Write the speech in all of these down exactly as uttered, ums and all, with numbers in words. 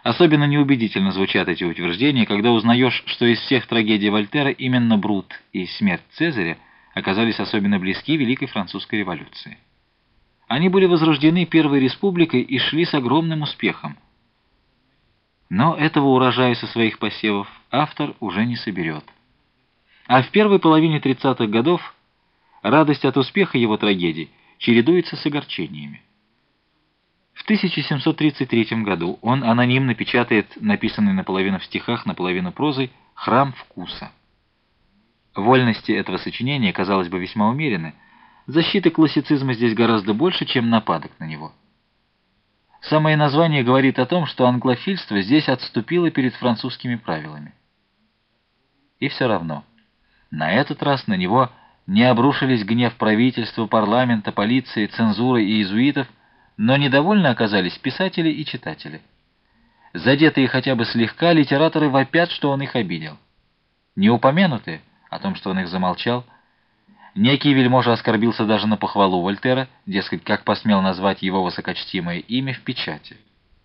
Особенно неубедительно звучат эти утверждения, когда узнаешь, что из всех трагедий Вольтера именно «Брут» и «Смерть Цезаря» оказались особенно близки Великой Французской революции. Они были возрождены Первой Республикой и шли с огромным успехом. Но этого урожая со своих посевов автор уже не соберет. А в первой половине тридцатых годов радость от успеха его трагедий чередуется с огорчениями. В тысяча семьсот тридцать третьем году он анонимно печатает написанный наполовину в стихах, наполовину прозой «Храм вкуса». Вольности этого сочинения, казалось бы, весьма умерены. Защиты классицизма здесь гораздо больше, чем нападок на него. Самое название говорит о том, что англофильство здесь отступило перед французскими правилами. И все равно, на этот раз на него не обрушились гнев правительства, парламента, полиции, цензуры и иезуитов, но недовольны оказались писатели и читатели. Задетые хотя бы слегка, литераторы вопят, что он их обидел. Не упомянутые о том, что он их замолчал. Некий вельможа оскорбился даже на похвалу Вольтера, дескать, как посмел назвать его высокочтимое имя в печати.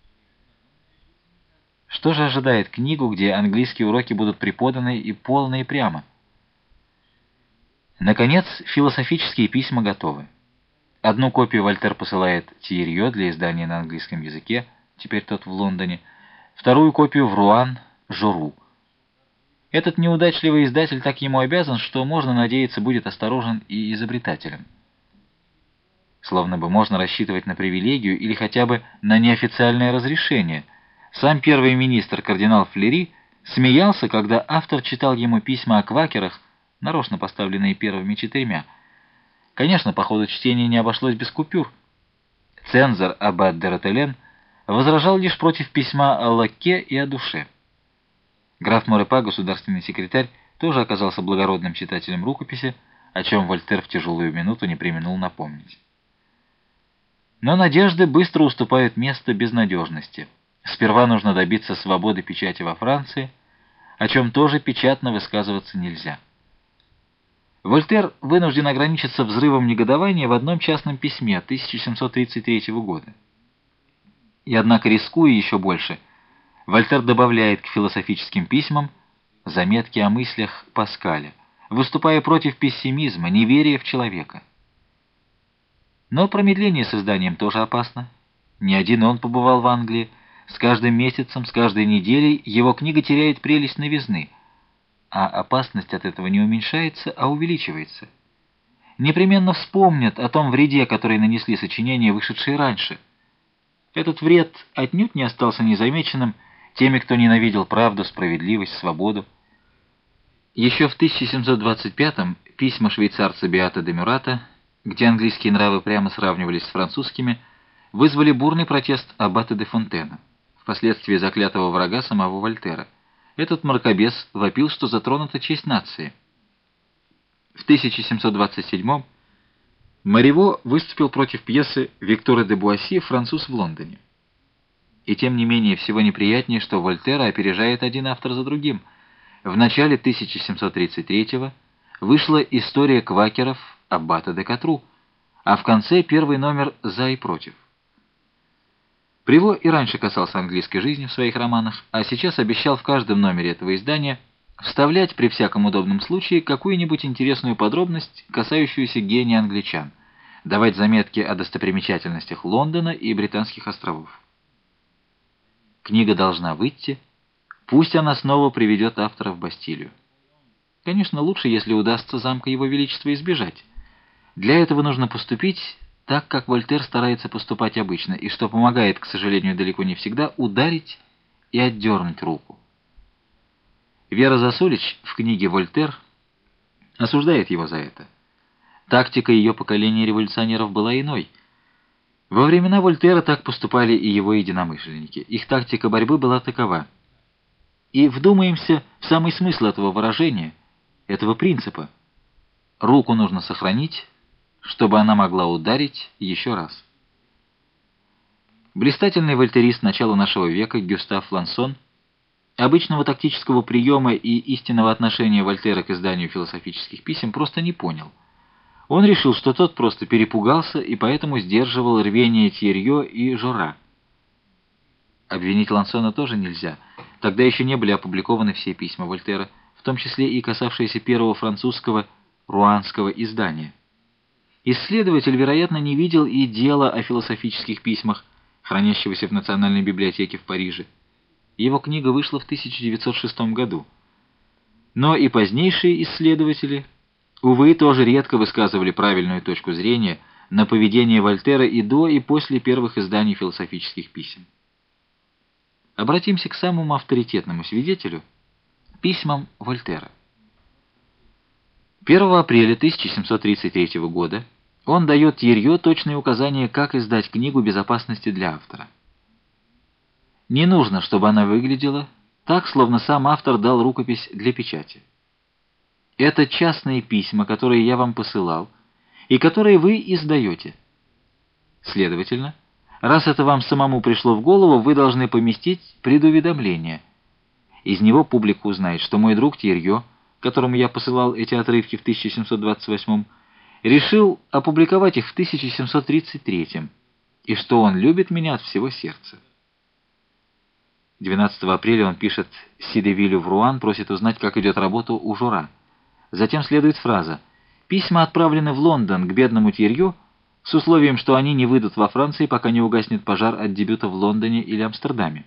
Что же ожидает книгу, где английские уроки будут преподаны и полно и прямо? Наконец, философические письма готовы. Одну копию Вольтер посылает Тиерьё для издания на английском языке, теперь тот в Лондоне, вторую копию в Руан Журу. Этот неудачливый издатель так ему обязан, что, можно надеяться, будет осторожен и изобретателен. Словно бы можно рассчитывать на привилегию или хотя бы на неофициальное разрешение. Сам первый министр кардинал Флери смеялся, когда автор читал ему письма о квакерах, нарочно поставленные первыми четырьмя. Конечно, по ходу чтения не обошлось без купюр. Цензор аббат де Ротелен возражал лишь против письма о лаке и о душе. Граф Морепа, государственный секретарь, тоже оказался благородным читателем рукописи, о чем Вольтер в тяжелую минуту не преминул напомнить. Но надежды быстро уступают место безнадежности. Сперва нужно добиться свободы печати во Франции, о чем тоже печатно высказываться нельзя. Вольтер вынужден ограничиться взрывом негодования в одном частном письме тысяча семьсот тридцать третьего года. И однако, рискуя еще больше, Вольтер добавляет к философическим письмам заметки о мыслях Паскаля, выступая против пессимизма, неверия в человека. Но промедление с изданием тоже опасно. Не один он побывал в Англии. С каждым месяцем, с каждой неделей его книга теряет прелесть новизны, а опасность от этого не уменьшается, а увеличивается. Непременно вспомнят о том вреде, который нанесли сочинения, вышедшие раньше. Этот вред отнюдь не остался незамеченным теми, кто ненавидел правду, справедливость, свободу. Еще в тысяча семьсот двадцать пятом письма швейцарца Беата де Мюрата, где английские нравы прямо сравнивались с французскими, вызвали бурный протест аббата де Фонтена, впоследствии заклятого врага самого Вольтера. Этот мракобес вопил, что затронута честь нации. В тысяча семьсот двадцать седьмом Марево выступил против пьесы Виктора де Буасси «Француз в Лондоне». И тем не менее всего неприятнее, что Вольтера опережает один автор за другим. В начале тысяча семьсот тридцать третьего вышла «История квакеров» аббата де Катру, а в конце первый номер «За и против». Приво и раньше касался английской жизни в своих романах, а сейчас обещал в каждом номере этого издания вставлять при всяком удобном случае какую-нибудь интересную подробность, касающуюся гения англичан, давать заметки о достопримечательностях Лондона и Британских островов. Книга должна выйти, пусть она снова приведет автора в Бастилию. Конечно, лучше, если удастся замка Его Величества избежать. Для этого нужно поступить так, как Вольтер старается поступать обычно, и что помогает, к сожалению, далеко не всегда, ударить и отдернуть руку. Вера Засулич в книге «Вольтер» осуждает его за это. Тактика ее поколения революционеров была иной. Во времена Вольтера так поступали и его единомышленники. Их тактика борьбы была такова. И вдумаемся в самый смысл этого выражения, этого принципа. Руку нужно сохранить, чтобы она могла ударить еще раз. Блистательный вольтерист начала нашего века Гюстав Лансон обычного тактического приема и истинного отношения Вольтера к изданию философических писем просто не понял. Он решил, что тот просто перепугался и поэтому сдерживал рвение Тиерьё и Жора. Обвинить Лансона тоже нельзя. Тогда еще не были опубликованы все письма Вольтера, в том числе и касавшиеся первого французского руанского издания. Исследователь, вероятно, не видел и дела о философических письмах, хранящегося в Национальной библиотеке в Париже. Его книга вышла в тысяча девятьсот шестом году. Но и позднейшие исследователи, увы, тоже редко высказывали правильную точку зрения на поведение Вольтера и до, и после первых изданий философических писем. Обратимся к самому авторитетному свидетелю — письмам Вольтера. первого апреля тысяча семьсот тридцать третьего года он дает Тьерье точные указания, как издать книгу безопасности для автора. Не нужно, чтобы она выглядела так, словно сам автор дал рукопись для печати. Это частные письма, которые я вам посылал, и которые вы издаете. Следовательно, раз это вам самому пришло в голову, вы должны поместить предуведомление. Из него публика узнает, что мой друг Тьерье, которому я посылал эти отрывки в тысяча семьсот двадцать восьмом, решил опубликовать их в тысяча семьсот тридцать третьем, и что он любит меня от всего сердца. двенадцатого апреля он пишет Сидевилю в Руан, просит узнать, как идет работа у Жура. Затем следует фраза: «Письма отправлены в Лондон к бедному Тьерье с условием, что они не выйдут во Франции, пока не угаснет пожар от дебюта в Лондоне или Амстердаме».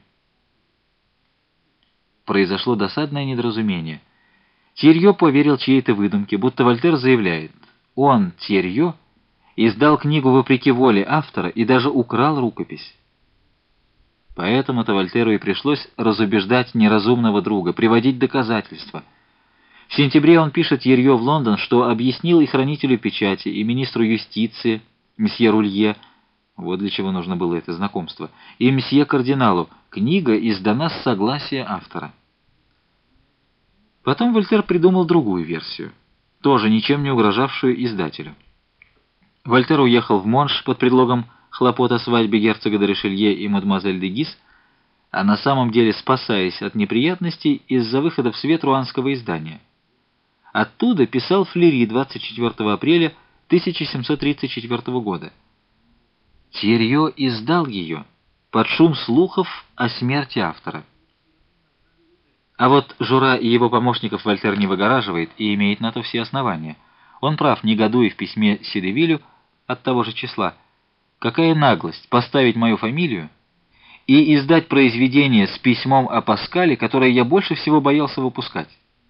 Произошло досадное недоразумение. Тьерье поверил чьей-то выдумке, будто Вольтер заявляет: он, Тьерье, издал книгу вопреки воле автора и даже украл рукопись. Поэтому-то Вольтеру и пришлось разубеждать неразумного друга, приводить доказательства. В сентябре он пишет Тьерье в Лондон, что объяснил и хранителю печати, и министру юстиции, месье Рулье, вот для чего нужно было это знакомство, и месье кардиналу: книга издана с согласия автора. Потом Вольтер придумал другую версию, тоже ничем не угрожавшую издателю. Вольтер уехал в Монш под предлогом хлопот о свадьбе герцога де Ришелье и мадемуазель де Гис, а на самом деле спасаясь от неприятностей из-за выхода в свет руанского издания. Оттуда писал Флери двадцать четвёртого апреля тысяча семьсот тридцать четвёртого года. Тьерье издал ее под шум слухов о смерти автора. А вот Жура и его помощников Вольтер не выгораживает и имеет на то все основания. Он прав, негодуя в письме Сидевилю от того же числа: «Какая наглость поставить мою фамилию и издать произведение с письмом о Паскале, которое я больше всего боялся выпускать».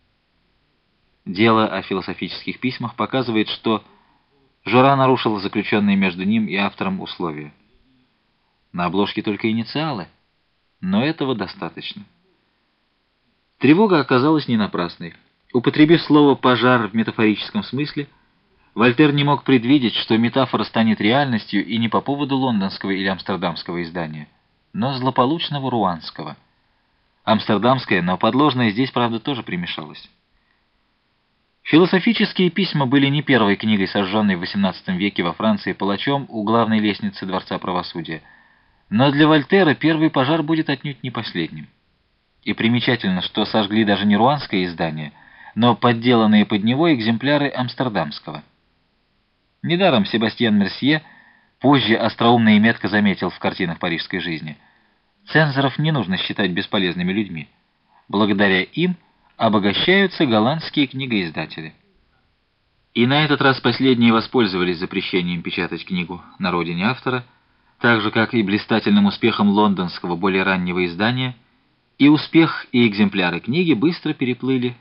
Дело о философических письмах показывает, что Жура нарушил заключенные между ним и автором условия. На обложке только инициалы, но этого достаточно. Тревога оказалась не напрасной. Употребив слово «пожар» в метафорическом смысле, Вольтер не мог предвидеть, что метафора станет реальностью и не по поводу лондонского или амстердамского издания, но злополучного руанского. Амстердамское, но подложное здесь, правда, тоже примешалось. Философические письма были не первой книгой, сожженной в восемнадцатом веке во Франции палачом у главной лестницы Дворца правосудия, но для Вольтера первый пожар будет отнюдь не последним. И примечательно, что сожгли даже не руанское издание, но подделанные под него экземпляры амстердамского. Недаром Себастьян Мерсье позже остроумно и метко заметил в картинах парижской жизни: цензоров не нужно считать бесполезными людьми. Благодаря им обогащаются голландские книгоиздатели. И на этот раз последние воспользовались запрещением печатать книгу на родине автора, так же, как и блистательным успехом лондонского более раннего издания, и успех и экземпляры книги быстро переплыли